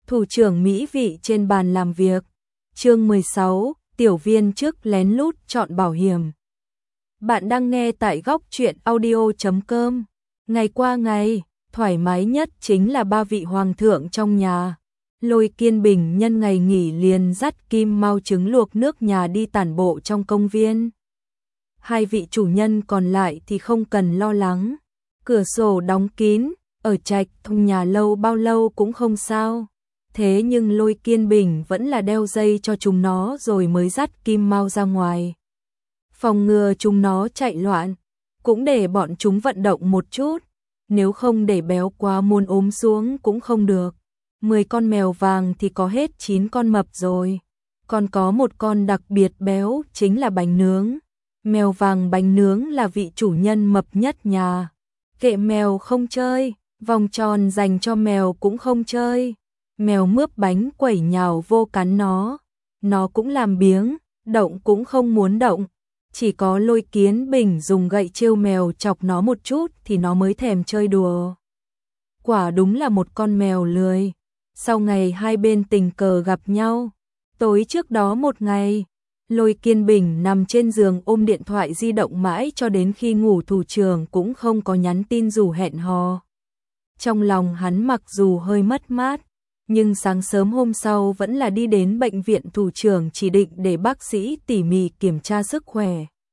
Thủ trưởng mỹ vị trên bàn làm việc. Chương 16, tiểu viên chức lén lút chọn bảo hiểm. Bạn đang nghe tại góc truyện audio.com. Ngày qua ngày, thoải mái nhất chính là ba vị hoàng thượng trong nhà. Lôi Kiên Bình nhân ngày nghỉ liền dắt Kim Mao trứng luộc nước nhà đi tản bộ trong công viên. Hai vị chủ nhân còn lại thì không cần lo lắng. Cửa sổ đóng kín, ở trạch thông nhà lâu bao lâu cũng không sao. Thế nhưng Lôi Kiên Bình vẫn là đeo dây cho chúng nó rồi mới dắt Kim Mao ra ngoài. Phòng ngừa chúng nó chạy loạn, cũng để bọn chúng vận động một chút, nếu không để béo quá muốn ốm xuống cũng không được. 10 con mèo vàng thì có hết 9 con mập rồi. Còn có một con đặc biệt béo chính là bánh nướng. Mèo vàng bánh nướng là vị chủ nhân mập nhất nhà. Kệ mèo không chơi, vòng tròn dành cho mèo cũng không chơi. Mèo mướp bánh quẩy nhào vô cắn nó cũng làm biếng, động cũng không muốn động. Chỉ có Lôi Kiến Bình dùng gậy trêu mèo chọc nó một chút thì nó mới thèm chơi đùa. Quả đúng là một con mèo lười. Sau ngày hai bên tình cờ gặp nhau, tối trước đó một ngày, Lôi Kiên Bình nằm trên giường ôm điện thoại di động mãi cho đến khi ngủ, thủ trưởng cũng không có nhắn tin rủ hẹn hò. Trong lòng hắn mặc dù hơi mất mát, nhưng sáng sớm hôm sau vẫn là đi đến bệnh viện thủ trưởng chỉ định để bác sĩ tỉ mỉ kiểm tra sức khỏe.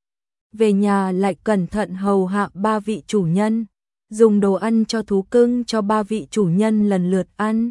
Về nhà lại cẩn thận hầu hạ ba vị chủ nhân, dùng đồ ăn cho thú cưng cho ba vị chủ nhân lần lượt ăn.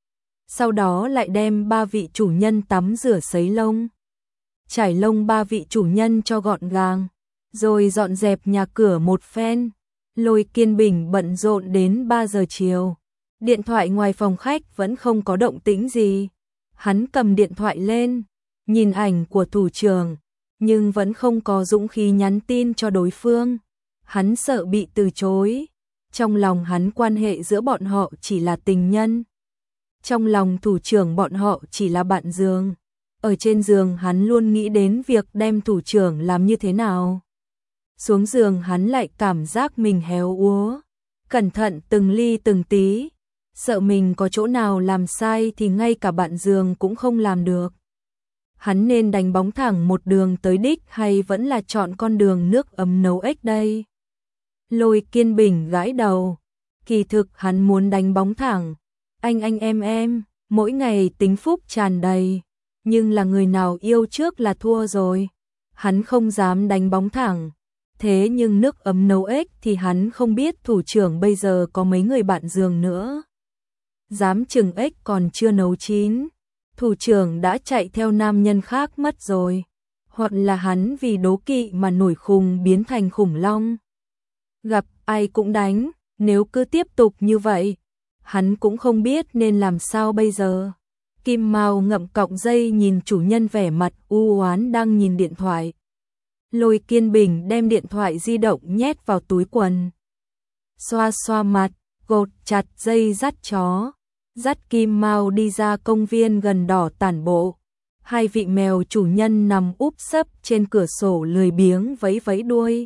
Sau đó lại đem ba vị chủ nhân tắm rửa sấy lông, trải lông ba vị chủ nhân cho gọn gàng, rồi dọn dẹp nhà cửa một phen. Lôi Kiên Bình bận rộn đến 3 giờ chiều. Điện thoại ngoài phòng khách vẫn không có động tĩnh gì. Hắn cầm điện thoại lên, nhìn ảnh của thủ trưởng, nhưng vẫn không có dũng khí nhắn tin cho đối phương. Hắn sợ bị từ chối. Trong lòng hắn quan hệ giữa bọn họ chỉ là tình nhân. Trong lòng thủ trưởng bọn họ chỉ là bạn giường. Ở trên giường hắn luôn nghĩ đến việc đem thủ trưởng làm như thế nào. Xuống giường hắn lại cảm giác mình héo úa. Cẩn thận từng ly từng tí. Sợ mình có chỗ nào làm sai thì ngay cả bạn giường cũng không làm được. Hắn nên đánh bóng thẳng một đường tới đích hay vẫn là chọn con đường nước ấm nấu ếch đây? Lôi Kiên Bình gãi đầu. Kỳ thực hắn muốn đánh bóng thẳng. Anh em, mỗi ngày tính phúc tràn đầy. Nhưng là người nào yêu trước là thua rồi. Hắn không dám đánh bóng thẳng. Thế nhưng nước ấm nấu ếch thì hắn không biết thủ trưởng bây giờ có mấy người bạn giường nữa. Dám chừng ếch còn chưa nấu chín, thủ trưởng đã chạy theo nam nhân khác mất rồi. Hoặc là hắn vì đố kỵ mà nổi khùng biến thành khủng long. Gặp ai cũng đánh, nếu cứ tiếp tục như vậy, hắn cũng không biết nên làm sao bây giờ. Kim Mao ngậm cọng dây nhìn chủ nhân vẻ mặt u oán đang nhìn điện thoại. Lôi Kiên Bình đem điện thoại di động nhét vào túi quần. Xoa xoa mặt, gột chặt dây dắt chó. Dắt Kim Mao đi ra công viên gần đỏ tản bộ. Hai vị mèo chủ nhân nằm úp sấp trên cửa sổ lười biếng vẫy vẫy đuôi.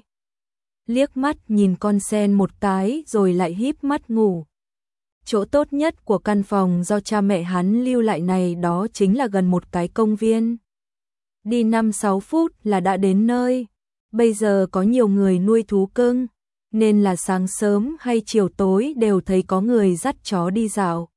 Liếc mắt nhìn con sen một cái rồi lại híp mắt ngủ. Chỗ tốt nhất của căn phòng do cha mẹ hắn lưu lại này đó chính là gần một cái công viên. Đi 5-6 phút là đã đến nơi. Bây giờ có nhiều người nuôi thú cưng, nên là sáng sớm hay chiều tối đều thấy có người dắt chó đi dạo.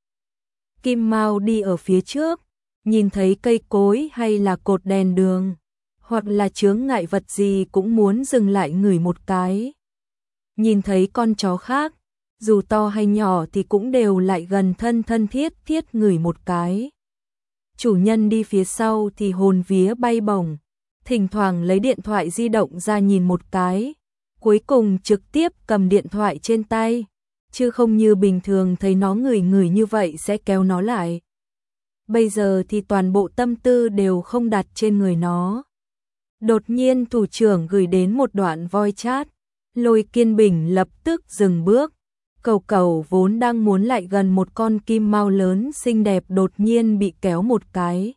Kim Mao đi ở phía trước, nhìn thấy cây cối hay là cột đèn đường, hoặc là chướng ngại vật gì cũng muốn dừng lại ngửi một cái. Nhìn thấy con chó khác, dù to hay nhỏ thì cũng đều lại gần thân thiết ngửi một cái. Chủ nhân đi phía sau thì hồn vía bay bổng, thỉnh thoảng lấy điện thoại di động ra nhìn một cái, cuối cùng trực tiếp cầm điện thoại trên tay, chứ không như bình thường thấy nó ngửi như vậy sẽ kéo nó lại. Bây giờ thì toàn bộ tâm tư đều không đặt trên người nó. Đột nhiên thủ trưởng gửi đến một đoạn voice chat, Lôi Kiên Bình lập tức dừng bước. Cẩu cẩu vốn đang muốn lại gần một con Kim Mao lớn xinh đẹp đột nhiên bị kéo một cái.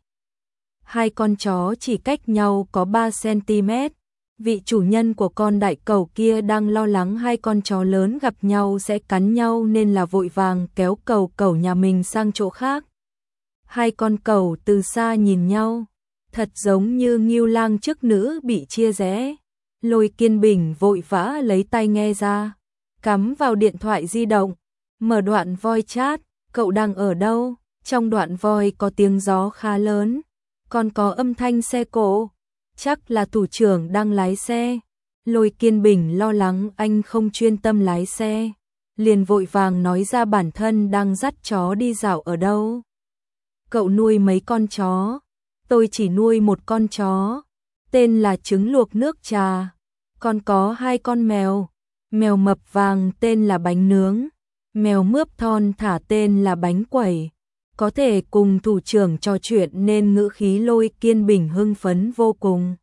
Hai con chó chỉ cách nhau có 3 cm. Vị chủ nhân của con đại cẩu kia đang lo lắng hai con chó lớn gặp nhau sẽ cắn nhau nên là vội vàng kéo cẩu cẩu nhà mình sang chỗ khác. Hai con cẩu từ xa nhìn nhau, thật giống như ngưu lang chức nữ bị chia rẽ. Lôi Kiên Bình vội vã lấy tai nghe ra, cắm vào điện thoại di động, mở đoạn voice chat, cậu đang ở đâu? Trong đoạn voice có tiếng gió khá lớn, còn có âm thanh xe cộ, chắc là thủ trưởng đang lái xe. Lôi Kiên Bình lo lắng anh không chuyên tâm lái xe, liền vội vàng nói ra bản thân đang dắt chó đi dạo ở đâu. Cậu nuôi mấy con chó? Tôi chỉ nuôi một con chó, tên là Trứng Luộc Nước Trà, còn có hai con mèo, mèo mập vàng tên là Bánh Nướng, mèo mướp thon thả tên là Bánh Quẩy. Có thể cùng thủ trưởng trò chuyện nên ngữ khí Lôi Kiên Bình hưng phấn vô cùng.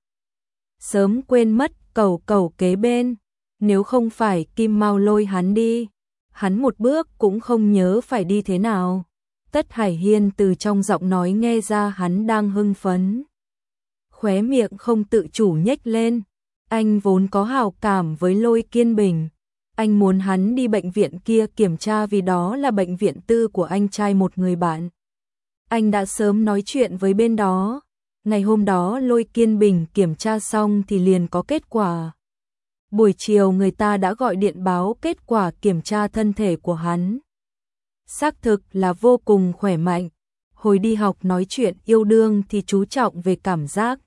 Sớm quên mất cẩu cẩu kế bên, nếu không phải Kim Mao lôi hắn đi, hắn một bước cũng không nhớ phải đi thế nào. Tất Hải Hiên từ trong giọng nói nghe ra hắn đang hưng phấn. Khóe miệng không tự chủ nhếch lên, anh vốn có hảo cảm với Lôi Kiên Bình. Anh muốn hắn đi bệnh viện kia kiểm tra vì đó là bệnh viện tư của anh trai một người bạn. Anh đã sớm nói chuyện với bên đó. Ngày hôm đó Lôi Kiên Bình kiểm tra xong thì liền có kết quả. Buổi chiều người ta đã gọi điện báo kết quả kiểm tra thân thể của hắn. Xác thực là vô cùng khỏe mạnh. Hồi đi học nói chuyện yêu đương thì chú trọng về cảm giác.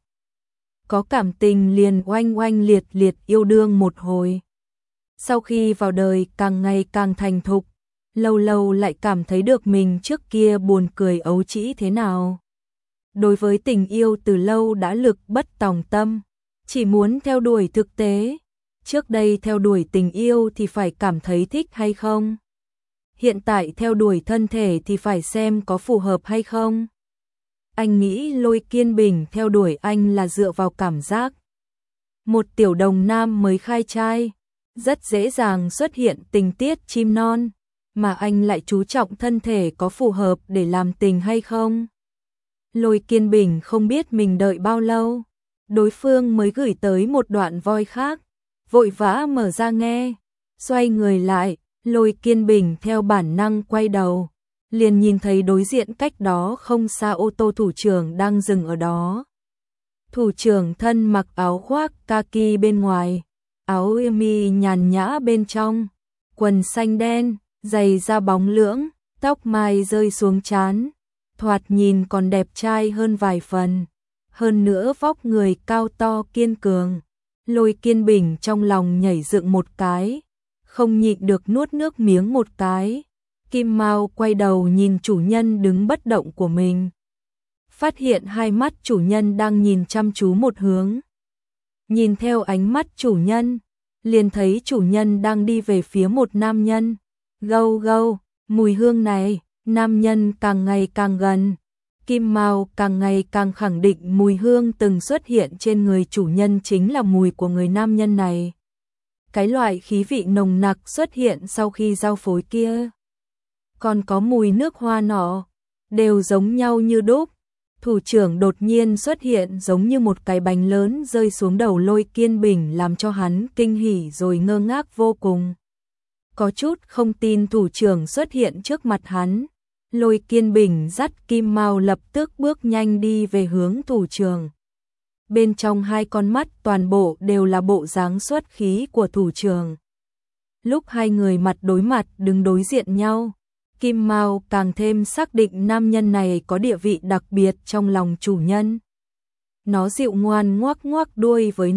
Có cảm tình liền oanh oanh liệt liệt yêu đương một hồi. Sau khi vào đời càng ngày càng thành thục, lâu lâu lại cảm thấy được mình trước kia buồn cười ấu trĩ thế nào. Đối với tình yêu từ lâu đã lực bất tòng tâm, chỉ muốn theo đuổi thực tế. Trước đây theo đuổi tình yêu thì phải cảm thấy thích hay không. Hiện tại theo đuổi thân thể thì phải xem có phù hợp hay không. Anh nghĩ Lôi Kiên Bình theo đuổi anh là dựa vào cảm giác. Một tiểu đồng nam mới khai trai, rất dễ dàng xuất hiện tình tiết chim non, mà anh lại chú trọng thân thể có phù hợp để làm tình hay không. Lôi Kiên Bình không biết mình đợi bao lâu, đối phương mới gửi tới một đoạn voice khác, vội vã mở ra nghe, xoay người lại, Lôi Kiên Bình theo bản năng quay đầu, liền nhìn thấy đối diện cách đó không xa ô tô thủ trưởng đang dừng ở đó. Thủ trưởng thân mặc áo khoác kaki bên ngoài, áo êm mi nhàn nhã bên trong, quần xanh đen, giày da bóng lưỡng, tóc mai rơi xuống trán, thoạt nhìn còn đẹp trai hơn vài phần, hơn nữa vóc người cao to kiên cường. Lôi Kiên Bình trong lòng nhảy dựng một cái, không nhịn được nuốt nước miếng một cái. Kim Mao quay đầu nhìn chủ nhân đứng bất động của mình, phát hiện hai mắt chủ nhân đang nhìn chăm chú một hướng. Nhìn theo ánh mắt chủ nhân, liền thấy chủ nhân đang đi về phía một nam nhân. Gâu gâu, mùi hương này, nam nhân càng ngày càng gần. Kim Mao càng ngày càng khẳng định mùi hương từng xuất hiện trên người chủ nhân chính là mùi của người nam nhân này. Cái loại khí vị nồng nặc xuất hiện sau khi giao phối kia, còn có mùi nước hoa nọ, đều giống nhau như đúc. Thủ trưởng đột nhiên xuất hiện giống như một cái bánh lớn rơi xuống đầu Lôi Kiên Bình làm cho hắn kinh hỉ rồi ngơ ngác vô cùng. Có chút không tin thủ trưởng xuất hiện trước mặt hắn. Lôi Kiên Bình dắt Kim Mao lập tức bước nhanh đi về hướng thủ trưởng. Bên trong hai con mắt toàn bộ đều là bộ dáng xuất khí của thủ trưởng. Lúc hai người mặt đối mặt đứng đối diện nhau, Kim Mao càng thêm xác định nam nhân này có địa vị đặc biệt trong lòng chủ nhân. Nó dịu ngoan ngoắc ngoắc đuôi với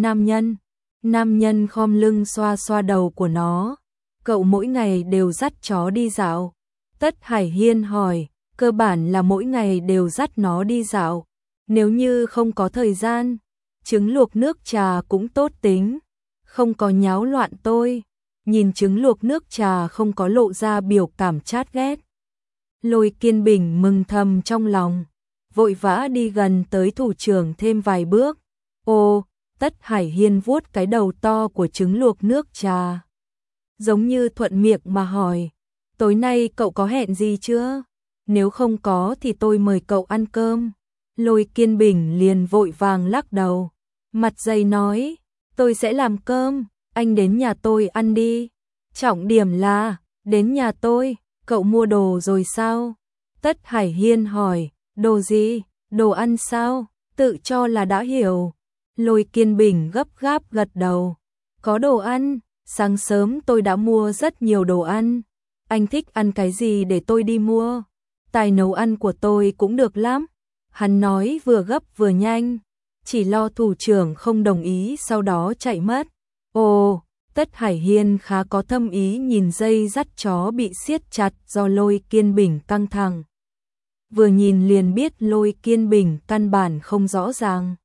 nam nhân khom lưng xoa xoa đầu của nó. Cậu mỗi ngày đều dắt chó đi dạo. Tất Hải Hiên hỏi, cơ bản là mỗi ngày đều dắt nó đi dạo. Nếu như không có thời gian, trứng luộc nước trà cũng tốt tính, không có nháo loạn tôi. Nhìn trứng luộc nước trà không có lộ ra biểu cảm chát ghét. Lôi Kiên Bình mừng thầm trong lòng, vội vã đi gần tới thủ trưởng thêm vài bước. Ô, Tất Hải Hiên vuốt cái đầu to của trứng luộc nước trà, giống như thuận miệng mà hỏi, tối nay cậu có hẹn gì chưa? Nếu không có thì tôi mời cậu ăn cơm. Lôi Kiên Bình liền vội vàng lắc đầu, mặt dày nói, tôi sẽ làm cơm, anh đến nhà tôi ăn đi. Trọng điểm là, đến nhà tôi, cậu mua đồ rồi sao? Tất Hải Hiên hỏi, Đồ gì? Đồ ăn sao? Tự cho là đã hiểu. Lôi Kiên Bình gấp gáp gật đầu. Có đồ ăn, sáng sớm tôi đã mua rất nhiều đồ ăn. Anh thích ăn cái gì để tôi đi mua? Tài nấu ăn của tôi cũng được lắm. Hắn nói vừa gấp vừa nhanh, chỉ lo thủ trưởng không đồng ý sau đó chạy mất. Ồ, Tất Hải Hiên khá có thâm ý nhìn dây dắt chó bị siết chặt do Lôi Kiên Bình căng thẳng. Vừa nhìn liền biết Lôi Kiên Bình căn bản không rõ ràng.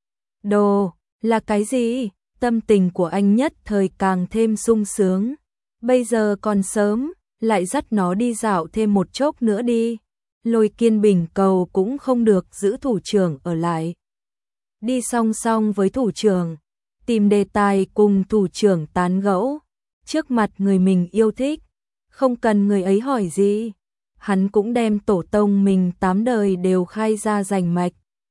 Đồ, là cái gì? Tâm tình của anh nhất thời càng thêm sung sướng. Bây giờ còn sớm, lại dắt nó đi dạo thêm một chốc nữa đi. Lôi Kiên Bình cầu cũng không được giữ thủ trưởng ở lại. Đi song song với thủ trưởng, tìm đề tài cùng thủ trưởng tán gẫu. Trước mặt người mình yêu thích, không cần người ấy hỏi gì. Hắn cũng đem tổ tông mình 8 đời đều khai ra rành mạch.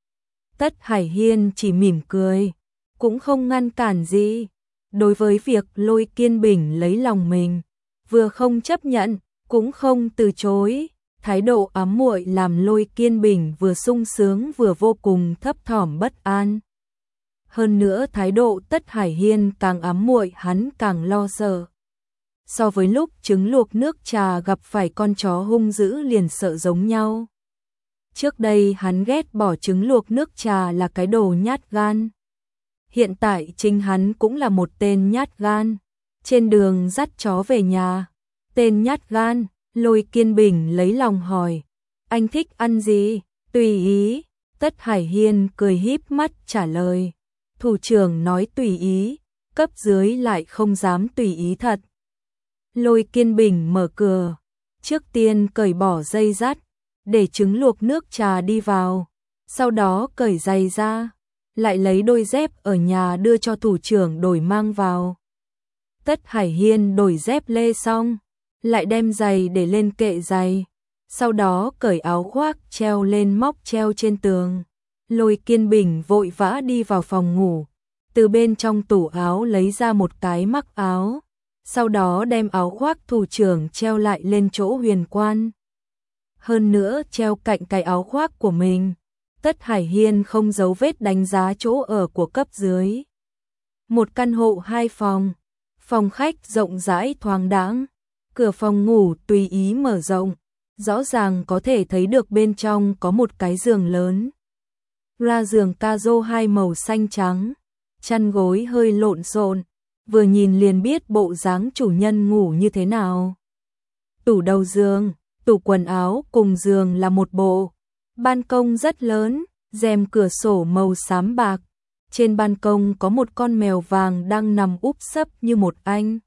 Tất Hải Hiên chỉ mỉm cười, cũng không ngăn cản gì. Đối với việc Lôi Kiên Bình lấy lòng mình, vừa không chấp nhận, cũng không từ chối. Thái độ ám muội làm Lôi Kiên Bình vừa sung sướng vừa vô cùng thấp thỏm bất an. Hơn nữa thái độ Tất Hải Hiên càng ám muội hắn càng lo sợ. So với lúc trứng luộc nước trà gặp phải con chó hung dữ liền sợ giống nhau. Trước đây hắn ghét bỏ trứng luộc nước trà là cái đồ nhát gan. Hiện tại chính hắn cũng là một tên nhát gan. Trên đường dắt chó về nhà, tên nhát gan, Lôi Kiên Bình lấy lòng hỏi. Anh thích ăn gì? Tùy ý. Tất Hải Hiên cười híp mắt trả lời. Thủ trưởng nói tùy ý, cấp dưới lại không dám tùy ý thật. Lôi Kiên Bình mở cửa, trước tiên cởi bỏ dây dắt, để trứng luộc nước trà đi vào, sau đó cởi giày ra, lại lấy đôi dép ở nhà đưa cho thủ trưởng đổi mang vào. Tất Hải Hiên đổi dép lê xong, lại đem giày để lên kệ giày, sau đó cởi áo khoác treo lên móc treo trên tường. Lôi Kiên Bình vội vã đi vào phòng ngủ, từ bên trong tủ áo lấy ra một cái mắc áo, sau đó đem áo khoác thủ trưởng treo lại lên chỗ huyền quan. Hơn nữa treo cạnh cái áo khoác của mình, Tất Hải Hiên không giấu vết đánh giá chỗ ở của cấp dưới. Một căn hộ 2 phòng, phòng khách rộng rãi thoáng đãng, cửa phòng ngủ tùy ý mở rộng, rõ ràng có thể thấy được bên trong có một cái giường lớn. Ra giường ca-rô 2 màu xanh trắng, chăn gối hơi lộn xộn, vừa nhìn liền biết bộ dáng chủ nhân ngủ như thế nào. Tủ đầu giường, tủ quần áo cùng giường là một bộ. Ban công rất lớn, rèm cửa sổ màu xám bạc. Trên ban công có một con mèo vàng đang nằm úp sấp như một anh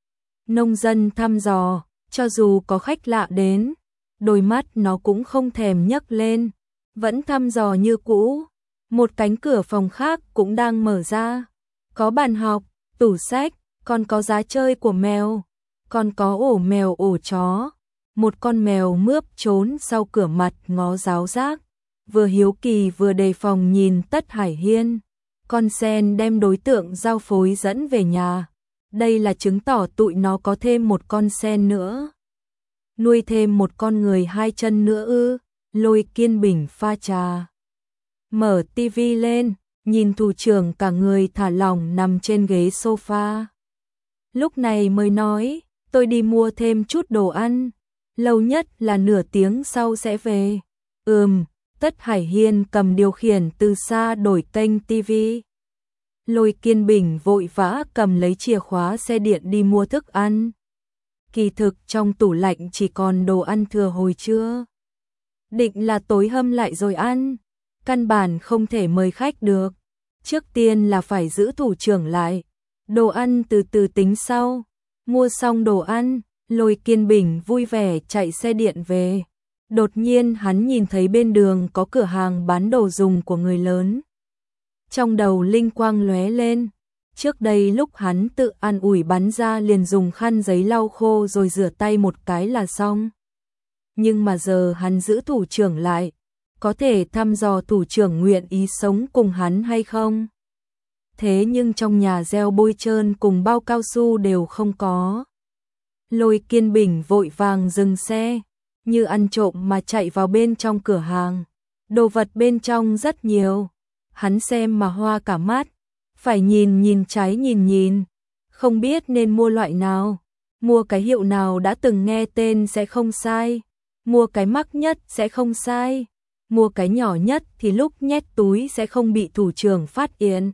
nông dân thăm dò, cho dù có khách lạ đến, đôi mắt nó cũng không thèm nhấc lên, vẫn thăm dò như cũ. Một cánh cửa phòng khác cũng đang mở ra, có bàn học, tủ sách, còn có giá chơi của mèo, còn có ổ mèo ổ chó. Một con mèo mướp trốn sau cửa mặt ngó giáo giác, vừa hiếu kỳ vừa đề phòng nhìn Tất Hải Hiên. Con sen đem đối tượng giao phối dẫn về nhà, đây là chứng tỏ tụi nó có thêm một con sen nữa. Nuôi thêm một con người 2 chân nữa ư? Lôi Kiên Bình pha trà, mở tivi lên, nhìn thủ trưởng cả người thả lỏng nằm trên ghế sofa. Lúc này mới nói, tôi đi mua thêm chút đồ ăn, lâu nhất là nửa tiếng sau sẽ về. Tất Hải Hiên cầm điều khiển từ xa đổi kênh tivi. Lôi Kiên Bình vội vã cầm lấy chìa khóa xe điện đi mua thức ăn. Kỳ thực trong tủ lạnh chỉ còn đồ ăn thừa hồi trưa. Định là tối hâm lại rồi ăn, căn bản không thể mời khách được. Trước tiên là phải giữ thủ trưởng lại, đồ ăn từ từ tính sau. Mua xong đồ ăn, Lôi Kiên Bình vui vẻ chạy xe điện về. Đột nhiên hắn nhìn thấy bên đường có cửa hàng bán đồ dùng của người lớn. Trong đầu linh quang lóe lên, trước đây lúc hắn tự an ủi bắn ra liền dùng khăn giấy lau khô rồi rửa tay một cái là xong. Nhưng mà giờ hắn giữ thủ trưởng lại, có thể thăm dò thủ trưởng nguyện ý sống cùng hắn hay không. Thế nhưng trong nhà gieo bôi trơn cùng bao cao su đều không có. Lôi Kiên Bình vội vàng dừng xe, như ăn trộm mà chạy vào bên trong cửa hàng. Đồ vật bên trong rất nhiều. Hắn xem mà hoa cả mắt. Phải nhìn trái nhìn. Không biết nên mua loại nào. Mua cái hiệu nào đã từng nghe tên sẽ không sai. Mua cái mắc nhất sẽ không sai. Mua cái nhỏ nhất thì lúc nhét túi sẽ không bị thủ trưởng phát hiện.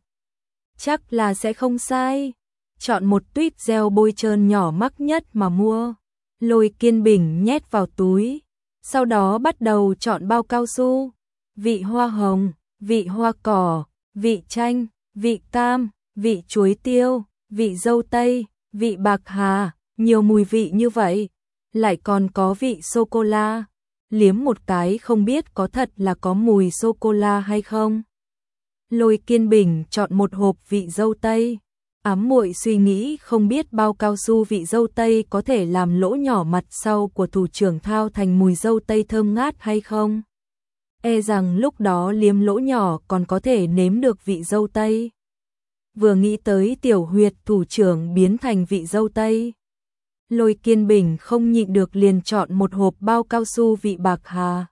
Chắc là sẽ không sai. Chọn một tuýp gel bôi trơn nhỏ mắc nhất mà mua. Lôi Kiên Bình nhét vào túi. Sau đó bắt đầu chọn bao cao su. Vị hoa hồng, vị hoa cỏ, vị chanh, vị cam, vị chuối tiêu, vị dâu tây, vị bạc hà, nhiều mùi vị như vậy. Lại còn có vị sô-cô-la. Liếm một cái không biết có thật là có mùi sô-cô-la hay không. Lôi Kiên Bình chọn một hộp vị dâu tây. Ám muội suy nghĩ không biết bao cao su vị dâu tây có thể làm lỗ nhỏ mặt sau của thủ trưởng thao thành mùi dâu tây thơm ngát hay không. E rằng lúc đó liếm lỗ nhỏ còn có thể nếm được vị dâu tây. Vừa nghĩ tới tiểu huyệt thủ trưởng biến thành vị dâu tây. Lôi Kiên Bình không nhịn được liền chọn một hộp bao cao su vị bạc hà.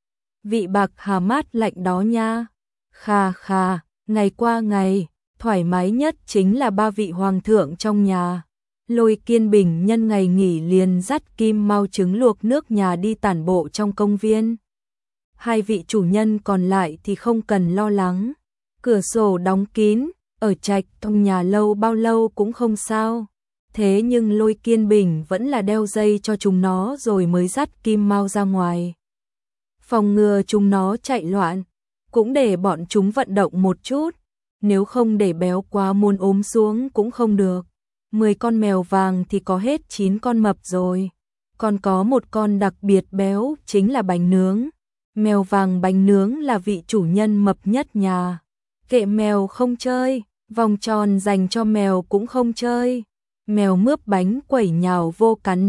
Vị bạc hà mát lạnh đó nha. Khà khà, ngày qua ngày, thoải mái nhất chính là ba vị hoàng thượng trong nhà. Lôi Kiên Bình nhân ngày nghỉ liền dắt Kim Mao trứng luộc nước nhà đi tản bộ trong công viên. Hai vị chủ nhân còn lại thì không cần lo lắng. Cửa sổ đóng kín, ở trạch trong nhà lâu bao lâu cũng không sao. Thế nhưng Lôi Kiên Bình vẫn là đeo dây cho chúng nó rồi mới dắt Kim Mao ra ngoài. Phòng ngừa chúng nó chạy loạn, cũng để bọn chúng vận động một chút. Nếu không để béo quá muốn ốm xuống cũng không được. 10 con mèo vàng thì có hết 9 con mập rồi. Còn có một con đặc biệt béo chính là bánh nướng. Mèo vàng bánh nướng là vị chủ nhân mập nhất nhà. Kệ mèo không chơi, vòng tròn dành cho mèo cũng không chơi. Mèo mướp bánh quẩy nhào vô cắn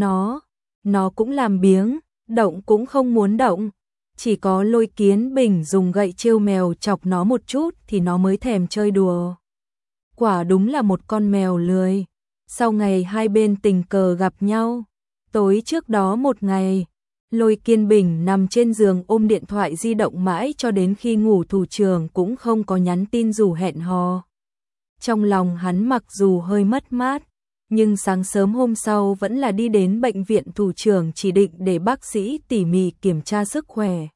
nó cũng làm biếng, động cũng không muốn động. Chỉ có Lôi Kiên Bình dùng gậy trêu mèo chọc nó một chút thì nó mới thèm chơi đùa. Quả đúng là một con mèo lười. Sau ngày hai bên tình cờ gặp nhau, tối trước đó một ngày, Lôi Kiên Bình nằm trên giường ôm điện thoại di động mãi cho đến khi ngủ, thủ trưởng cũng không có nhắn tin dù hẹn hò. Trong lòng hắn mặc dù hơi mất mát, nhưng sáng sớm hôm sau vẫn là đi đến bệnh viện thủ trưởng chỉ định để bác sĩ tỉ mỉ kiểm tra sức khỏe.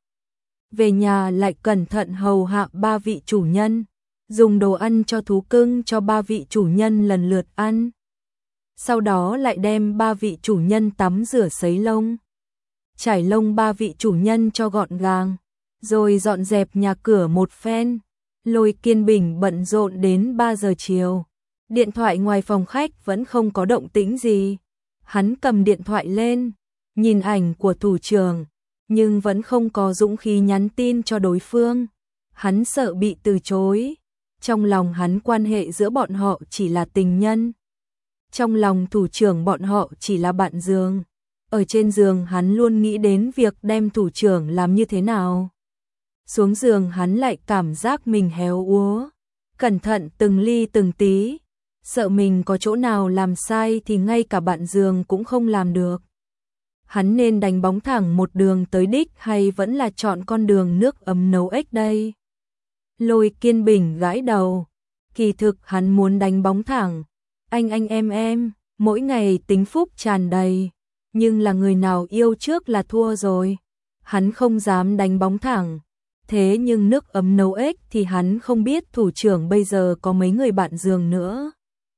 Về nhà lại cẩn thận hầu hạ ba vị chủ nhân, dùng đồ ăn cho thú cưng cho ba vị chủ nhân lần lượt ăn. Sau đó lại đem ba vị chủ nhân tắm rửa sấy lông, trải lông ba vị chủ nhân cho gọn gàng, rồi dọn dẹp nhà cửa một phen. Lôi Kiên Bình bận rộn đến 3 giờ chiều. Điện thoại ngoài phòng khách vẫn không có động tĩnh gì. Hắn cầm điện thoại lên, nhìn ảnh của thủ trưởng, nhưng vẫn không có dũng khí nhắn tin cho đối phương. Hắn sợ bị từ chối. Trong lòng hắn quan hệ giữa bọn họ chỉ là tình nhân. Trong lòng thủ trưởng bọn họ chỉ là bạn giường. Ở trên giường hắn luôn nghĩ đến việc đem thủ trưởng làm như thế nào. Xuống giường hắn lại cảm giác mình héo úa. Cẩn thận từng ly từng tí. Sợ mình có chỗ nào làm sai thì ngay cả bạn giường cũng không làm được. Hắn nên đánh bóng thẳng một đường tới đích hay vẫn là chọn con đường nước ấm nấu ếch đây? Lôi Kiên Bình gãi đầu. Kỳ thực hắn muốn đánh bóng thẳng. Anh em, mỗi ngày tính phúc tràn đầy. Nhưng là người nào yêu trước là thua rồi. Hắn không dám đánh bóng thẳng. Thế nhưng nước ấm nấu ếch thì hắn không biết thủ trưởng bây giờ có mấy người bạn giường nữa.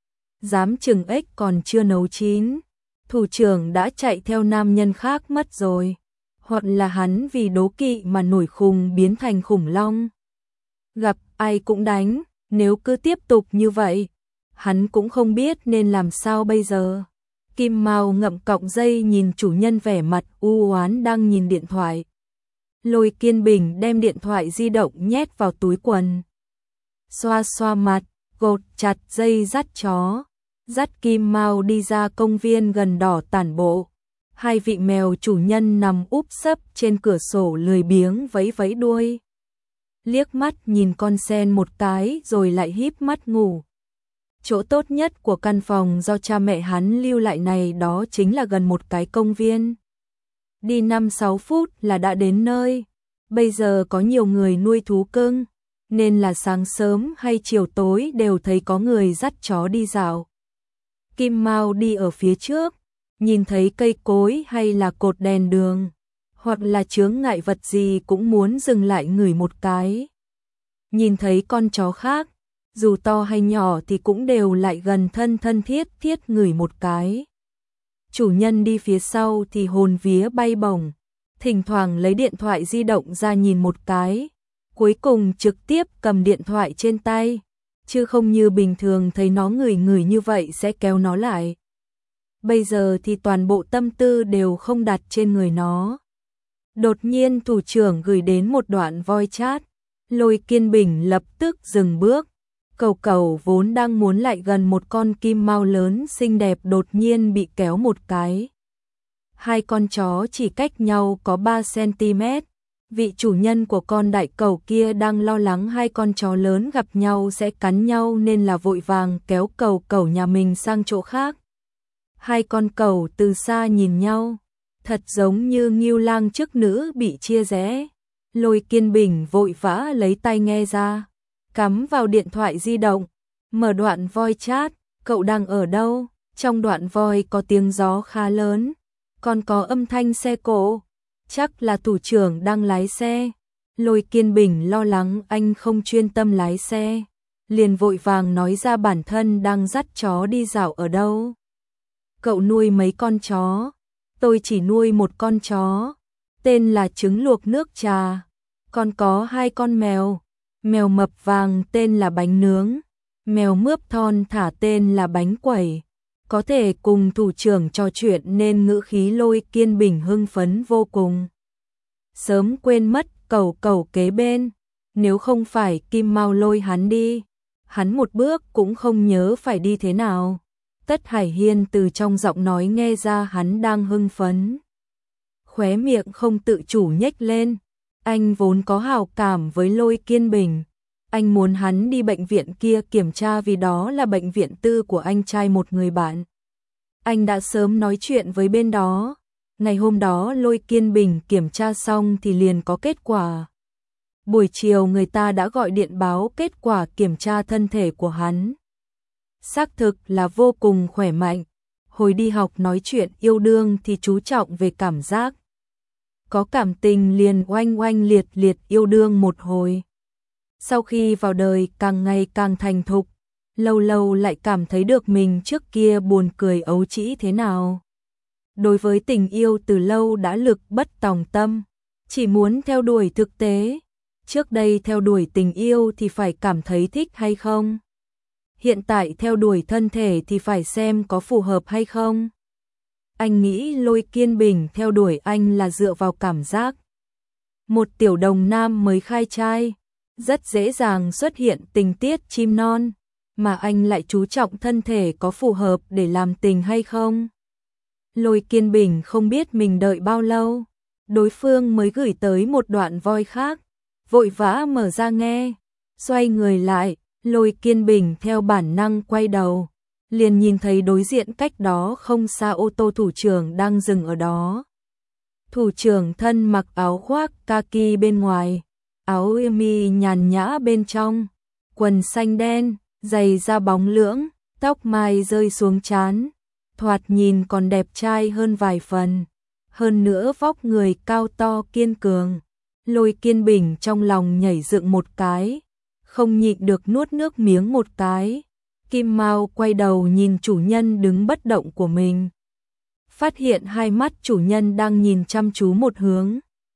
Dám chừng ếch còn chưa nấu chín. Thủ trưởng đã chạy theo nam nhân khác mất rồi. Hoặc là hắn vì đố kỵ mà nổi khùng biến thành khủng long. Gặp ai cũng đánh, nếu cứ tiếp tục như vậy, hắn cũng không biết nên làm sao bây giờ. Kim Mao ngậm cọng dây nhìn chủ nhân vẻ mặt u oán đang nhìn điện thoại. Lôi Kiên Bình đem điện thoại di động nhét vào túi quần. Xoa xoa mặt, gột chặt dây dắt chó. Dắt Kim Mao đi ra công viên gần đỏ tản bộ. Hai vị mèo chủ nhân nằm úp sấp trên cửa sổ lười biếng vẫy vẫy đuôi. Liếc mắt nhìn con sen một cái rồi lại híp mắt ngủ. Chỗ tốt nhất của căn phòng do cha mẹ hắn lưu lại này đó chính là gần một cái công viên. Đi 5-6 phút là đã đến nơi. Bây giờ có nhiều người nuôi thú cưng, nên là sáng sớm hay chiều tối đều thấy có người dắt chó đi dạo. Kim Mao đi ở phía trước, nhìn thấy cây cối hay là cột đèn đường, hoặc là chướng ngại vật gì cũng muốn dừng lại ngửi một cái. Nhìn thấy con chó khác, dù to hay nhỏ thì cũng đều lại gần thân thiết ngửi một cái. Chủ nhân đi phía sau thì hồn vía bay bổng, thỉnh thoảng lấy điện thoại di động ra nhìn một cái, cuối cùng trực tiếp cầm điện thoại trên tay, chứ không như bình thường thấy nó ngửi như vậy sẽ kéo nó lại. Bây giờ thì toàn bộ tâm tư đều không đặt trên người nó. Đột nhiên thủ trưởng gửi đến một đoạn voice chat, Lôi Kiên Bình lập tức dừng bước. Cẩu cẩu vốn đang muốn lại gần một con Kim Mao lớn xinh đẹp đột nhiên bị kéo một cái. Hai con chó chỉ cách nhau có 3 cm. Vị chủ nhân của con đại cẩu kia đang lo lắng hai con chó lớn gặp nhau sẽ cắn nhau nên là vội vàng kéo cẩu cẩu nhà mình sang chỗ khác. Hai con cẩu từ xa nhìn nhau, thật giống như ngưu lang chức nữ bị chia rẽ. Lôi Kiên Bình vội vã lấy tai nghe ra, cắm vào điện thoại di động, mở đoạn voice chat, cậu đang ở đâu? Trong đoạn voice có tiếng gió khá lớn, còn có âm thanh xe cộ, chắc là thủ trưởng đang lái xe. Lôi Kiên Bình lo lắng anh không chuyên tâm lái xe, liền vội vàng nói ra bản thân đang dắt chó đi dạo ở đâu. Cậu nuôi mấy con chó? Tôi chỉ nuôi một con chó, tên là trứng luộc nước trà, còn có 2 con mèo. Mèo mập vàng tên là bánh nướng, mèo mướp thon thả tên là bánh quẩy. Có thể cùng thủ trưởng trò chuyện nên ngữ khí Lôi Kiên Bình hưng phấn vô cùng. Sớm quên mất cẩu cẩu kế bên, nếu không phải Kim Mao lôi hắn đi, hắn một bước cũng không nhớ phải đi thế nào. Tất Hải Hiên từ trong giọng nói nghe ra hắn đang hưng phấn. Khóe miệng không tự chủ nhếch lên. Anh vốn có hảo cảm với Lôi Kiên Bình. Anh muốn hắn đi bệnh viện kia kiểm tra vì đó là bệnh viện tư của anh trai một người bạn. Anh đã sớm nói chuyện với bên đó. Ngày hôm đó Lôi Kiên Bình kiểm tra xong thì liền có kết quả. Buổi chiều người ta đã gọi điện báo kết quả kiểm tra thân thể của hắn. Xác thực là vô cùng khỏe mạnh. Hồi đi học nói chuyện yêu đương thì chú trọng về cảm giác. Có cảm tình liền oanh oanh liệt liệt yêu đương một hồi. Sau khi vào đời càng ngày càng thành thục, lâu lâu lại cảm thấy được mình trước kia buồn cười ấu trĩ thế nào. Đối với tình yêu từ lâu đã lực bất tòng tâm, chỉ muốn theo đuổi thực tế. Trước đây theo đuổi tình yêu thì phải cảm thấy thích hay không. Hiện tại theo đuổi thân thể thì phải xem có phù hợp hay không. Anh nghĩ Lôi Kiên Bình theo đuổi anh là dựa vào cảm giác. Một tiểu đồng nam mới khai trai, rất dễ dàng xuất hiện tình tiết chim non, mà anh lại chú trọng thân thể có phù hợp để làm tình hay không. Lôi Kiên Bình không biết mình đợi bao lâu, đối phương mới gửi tới một đoạn voice khác, vội vã mở ra nghe, xoay người lại, Lôi Kiên Bình theo bản năng quay đầu. Liền nhìn thấy đối diện cách đó không xa ô tô thủ trưởng đang dừng ở đó. Thủ trưởng thân mặc áo khoác kaki bên ngoài, áo êm mi nhàn nhã bên trong, quần xanh đen, giày da bóng lưỡng, tóc mai rơi xuống trán, thoạt nhìn còn đẹp trai hơn vài phần. Hơn nữa vóc người cao to kiên cường. Lôi Kiên Bình trong lòng nhảy dựng một cái, không nhịn được nuốt nước miếng một cái. Kim Mao quay đầu nhìn chủ nhân đứng bất động của mình. Phát hiện hai mắt chủ nhân đang nhìn chăm chú một hướng.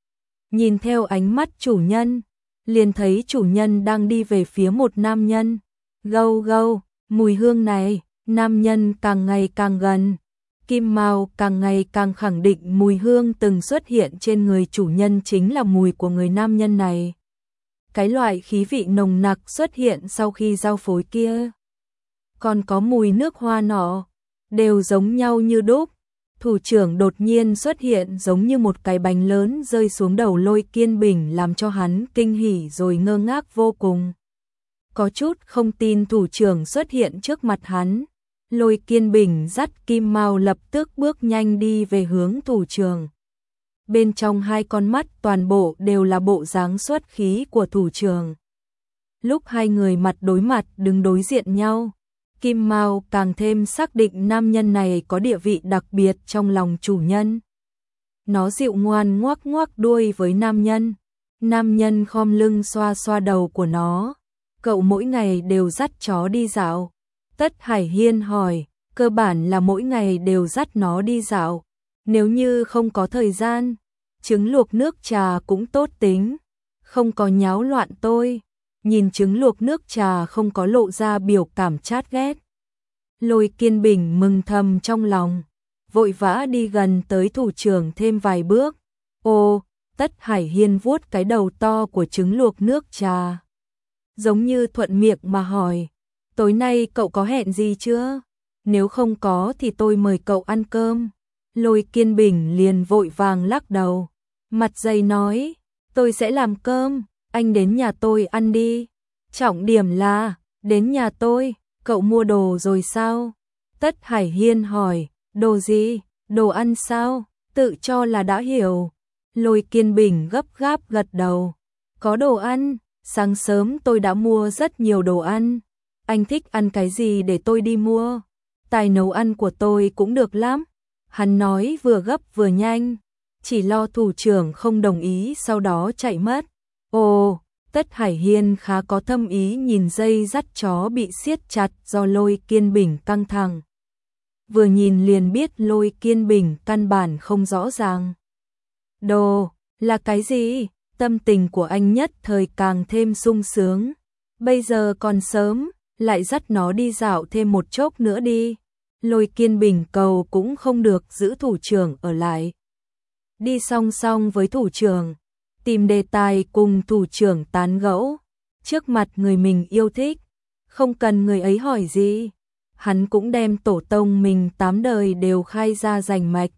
Nhìn theo ánh mắt chủ nhân, liền thấy chủ nhân đang đi về phía một nam nhân. Gâu gâu, mùi hương này, nam nhân càng ngày càng gần. Kim Mao càng ngày càng khẳng định mùi hương từng xuất hiện trên người chủ nhân chính là mùi của người nam nhân này. Cái loại khí vị nồng nặc xuất hiện sau khi giao phối kia. Còn có mùi nước hoa nọ, đều giống nhau như đúc. Thủ trưởng đột nhiên xuất hiện giống như một cái bánh lớn rơi xuống đầu Lôi Kiên Bình làm cho hắn kinh hỉ rồi ngơ ngác vô cùng. Có chút không tin thủ trưởng xuất hiện trước mặt hắn. Lôi Kiên Bình dắt Kim Mao lập tức bước nhanh đi về hướng thủ trưởng. bên trong hai con mắt toàn bộ đều là bộ dáng xuất khí của thủ trưởng. Lúc hai người mặt đối mặt đứng đối diện nhau, Kim Mao càng thêm xác định nam nhân này có địa vị đặc biệt trong lòng chủ nhân. Nó dịu ngoan ngoắc ngoắc đuôi với nam nhân khom lưng xoa xoa đầu của nó. Cậu mỗi ngày đều dắt chó đi dạo. Tất Hải Hiên hỏi, cơ bản là mỗi ngày đều dắt nó đi dạo. Nếu như không có thời gian, trứng luộc nước trà cũng tốt tính, không có nháo loạn tôi. Nhìn trứng luộc nước trà không có lộ ra biểu cảm chát ghét. Lôi Kiên Bình mừng thầm trong lòng, vội vã đi gần tới thủ trưởng thêm vài bước. Ô, Tất Hải Hiên vuốt cái đầu to của trứng luộc nước trà, giống như thuận miệng mà hỏi, tối nay cậu có hẹn gì chưa? Nếu không có thì tôi mời cậu ăn cơm. Lôi Kiên Bình liền vội vàng lắc đầu, mặt dày nói, tôi sẽ làm cơm, anh đến nhà tôi ăn đi. Trọng điểm là, đến nhà tôi, cậu mua đồ rồi sao? Tất Hải Hiên hỏi, đồ gì? Đồ ăn sao? Tự cho là đã hiểu. Lôi Kiên Bình gấp gáp gật đầu, có đồ ăn, sáng sớm tôi đã mua rất nhiều đồ ăn. Anh thích ăn cái gì để tôi đi mua? Tài nấu ăn của tôi cũng được lắm. Hắn nói vừa gấp vừa nhanh, chỉ lo thủ trưởng không đồng ý sau đó chạy mất. Ồ, Tất Hải Hiên khá có thâm ý nhìn dây dắt chó bị siết chặt do Lôi Kiên Bình căng thẳng. Vừa nhìn liền biết Lôi Kiên Bình căn bản không rõ ràng. Đồ, là cái gì? Tâm tình của anh nhất thời càng thêm sung sướng. Bây giờ còn sớm, lại dắt nó đi dạo thêm một chốc nữa đi. Lôi Kiên Bình cầu cũng không được giữ thủ trưởng ở lại. Đi song song với thủ trưởng, tìm đề tài cùng thủ trưởng tán gẫu. Trước mặt người mình yêu thích, không cần người ấy hỏi gì. Hắn cũng đem tổ tông mình 8 đời đều khai ra rành mạch.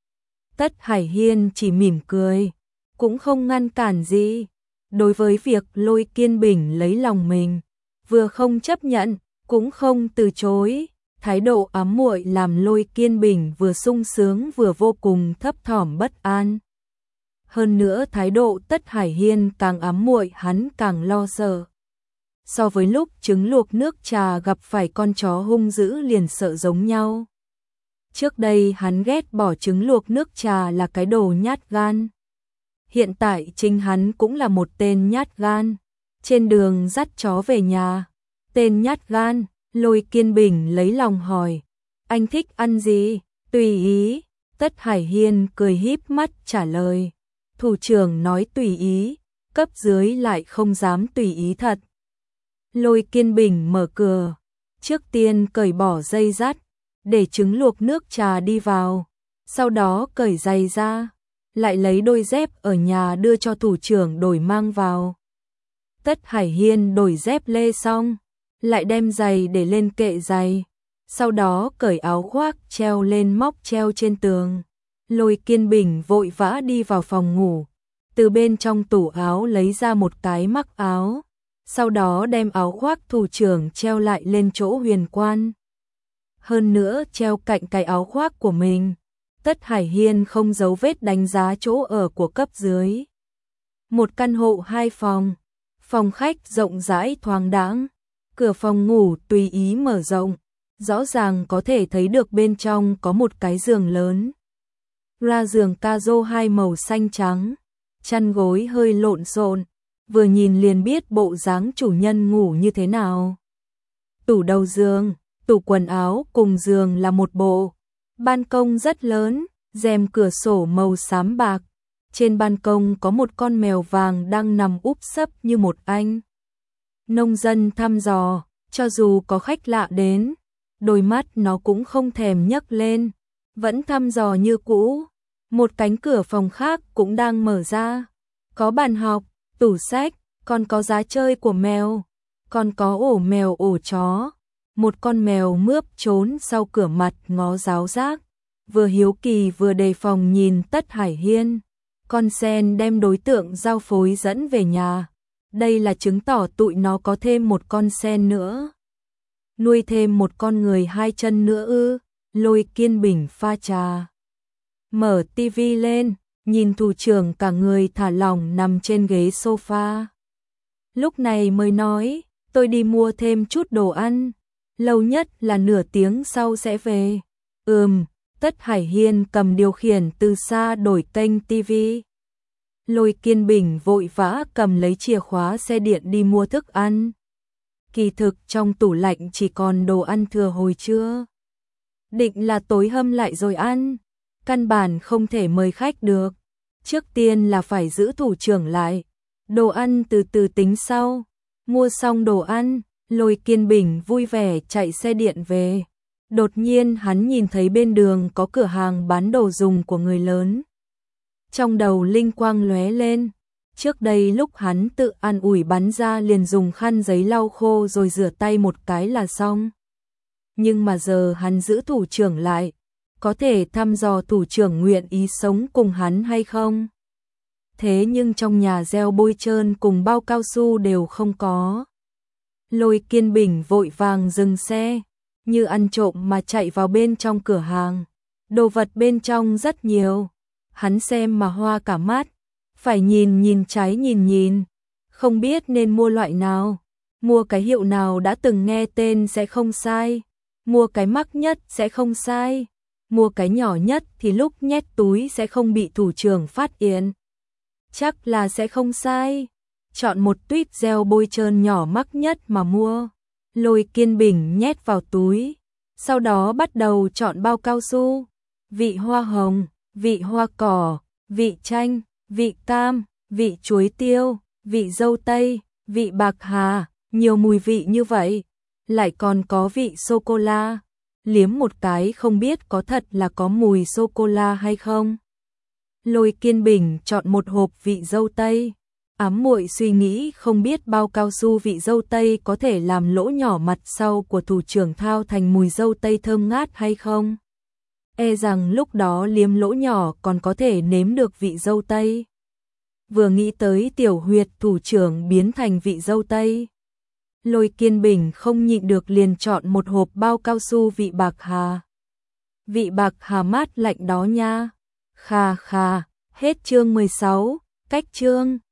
Tất Hải Hiên chỉ mỉm cười, cũng không ngăn cản gì. Đối với việc Lôi Kiên Bình lấy lòng mình, vừa không chấp nhận, cũng không từ chối. Thái độ ám muội làm Lôi Kiên Bình vừa sung sướng vừa vô cùng thấp thỏm bất an. Hơn nữa thái độ Tất Hải Hiên càng ám muội hắn càng lo sợ. So với lúc trứng luộc nước trà gặp phải con chó hung dữ liền sợ giống nhau. Trước đây hắn ghét bỏ trứng luộc nước trà là cái đồ nhát gan. Hiện tại chính hắn cũng là một tên nhát gan. Trên đường dắt chó về nhà, tên nhát gan, Lôi Kiên Bình lấy lòng hỏi, anh thích ăn gì? Tùy ý. Tất Hải Hiên cười híp mắt trả lời. Thủ trưởng nói tùy ý, cấp dưới lại không dám tùy ý thật. Lôi Kiên Bình mở cửa, trước tiên cởi bỏ dây dắt, để trứng luộc nước trà đi vào, sau đó cởi giày ra, lại lấy đôi dép ở nhà đưa cho thủ trưởng đổi mang vào. Tất Hải Hiên đổi dép lê xong, lại đem giày để lên kệ giày, sau đó cởi áo khoác treo lên móc treo trên tường. Lôi Kiên Bình vội vã đi vào phòng ngủ, từ bên trong tủ áo lấy ra một cái mắc áo, sau đó đem áo khoác thủ trưởng treo lại lên chỗ huyền quan. Hơn nữa treo cạnh cái áo khoác của mình, Tất Hải Hiên không giấu vết đánh giá chỗ ở của cấp dưới. Một căn hộ 2 phòng, phòng khách rộng rãi thoáng đãng, cửa phòng ngủ tùy ý mở rộng, rõ ràng có thể thấy được bên trong có một cái giường lớn. Ra giường ca-rô 2 màu xanh trắng, chăn gối hơi lộn xộn, vừa nhìn liền biết bộ dáng chủ nhân ngủ như thế nào. Tủ đầu giường, tủ quần áo cùng giường là một bộ. Ban công rất lớn, rèm cửa sổ màu xám bạc. Trên ban công có một con mèo vàng đang nằm úp sấp như một anh nông dân thăm dò, cho dù có khách lạ đến, đôi mắt nó cũng không thèm nhấc lên, vẫn thăm dò như cũ. Một cánh cửa phòng khác cũng đang mở ra, có bàn học, tủ sách, còn có giá chơi của mèo, còn có ổ mèo ổ chó. Một con mèo mướp trốn sau cửa mặt ngó giáo giác, vừa hiếu kỳ vừa đề phòng nhìn Tất Hải Hiên. Con sen đem đối tượng giao phối dẫn về nhà, đây là chứng tỏ tụi nó có thêm một con sen nữa. Nuôi thêm một con người 2 chân nữa ư? Lôi Kiên Bình pha trà, mở tivi lên, nhìn thủ trưởng cả người thả lỏng nằm trên ghế sofa. Lúc này mới nói, tôi đi mua thêm chút đồ ăn, lâu nhất là nửa tiếng sau sẽ về. Tất Hải Hiên cầm điều khiển từ xa đổi kênh tivi. Lôi Kiên Bình vội vã cầm lấy chìa khóa xe điện đi mua thức ăn. Kỳ thực trong tủ lạnh chỉ còn đồ ăn thừa hồi trưa. Định là tối hâm lại rồi ăn, căn bản không thể mời khách được. Trước tiên là phải giữ thủ trưởng lại, đồ ăn từ từ tính sau. Mua xong đồ ăn, Lôi Kiên Bình vui vẻ chạy xe điện về. Đột nhiên hắn nhìn thấy bên đường có cửa hàng bán đồ dùng của người lớn. Trong đầu linh quang lóe lên, trước đây lúc hắn tự an ủi bắn ra liền dùng khăn giấy lau khô rồi rửa tay một cái là xong. Nhưng mà giờ hắn giữ thủ trưởng lại, có thể thăm dò thủ trưởng nguyện ý sống cùng hắn hay không. Thế nhưng trong nhà gel bôi trơn cùng bao cao su đều không có. Lôi Kiên Bình vội vàng dừng xe, như ăn trộm mà chạy vào bên trong cửa hàng. Đồ vật bên trong rất nhiều, hắn xem mà hoa cả mắt, phải nhìn trái nhìn, không biết nên mua loại nào, mua cái hiệu nào đã từng nghe tên sẽ không sai, mua cái mắc nhất sẽ không sai, mua cái nhỏ nhất thì lúc nhét túi sẽ không bị thủ trưởng phát hiện. Chắc là sẽ không sai. Chọn một tuýp gel bôi trơn nhỏ mắc nhất mà mua. Lôi Kiên Bình nhét vào túi, sau đó bắt đầu chọn bao cao su, vị hoa hồng, vị hoa cỏ, vị chanh, vị cam, vị chuối tiêu, vị dâu tây, vị bạc hà, nhiều mùi vị như vậy, lại còn có vị sô cô la. Liếm một cái không biết có thật là có mùi sô cô la hay không. Lôi Kiên Bình chọn một hộp vị dâu tây. Ám muội suy nghĩ không biết bao cao su vị dâu tây có thể làm lỗ nhỏ mặt sau của thủ trưởng thao thành mùi dâu tây thơm ngát hay không. E rằng lúc đó liếm lỗ nhỏ còn có thể nếm được vị dâu tây. Vừa nghĩ tới tiểu huyệt thủ trưởng biến thành vị dâu tây, Lôi Kiên Bình không nhịn được liền chọn một hộp bao cao su vị bạc hà. Vị bạc hà mát lạnh đó nha. Khà khà, hết chương 16, cách chương.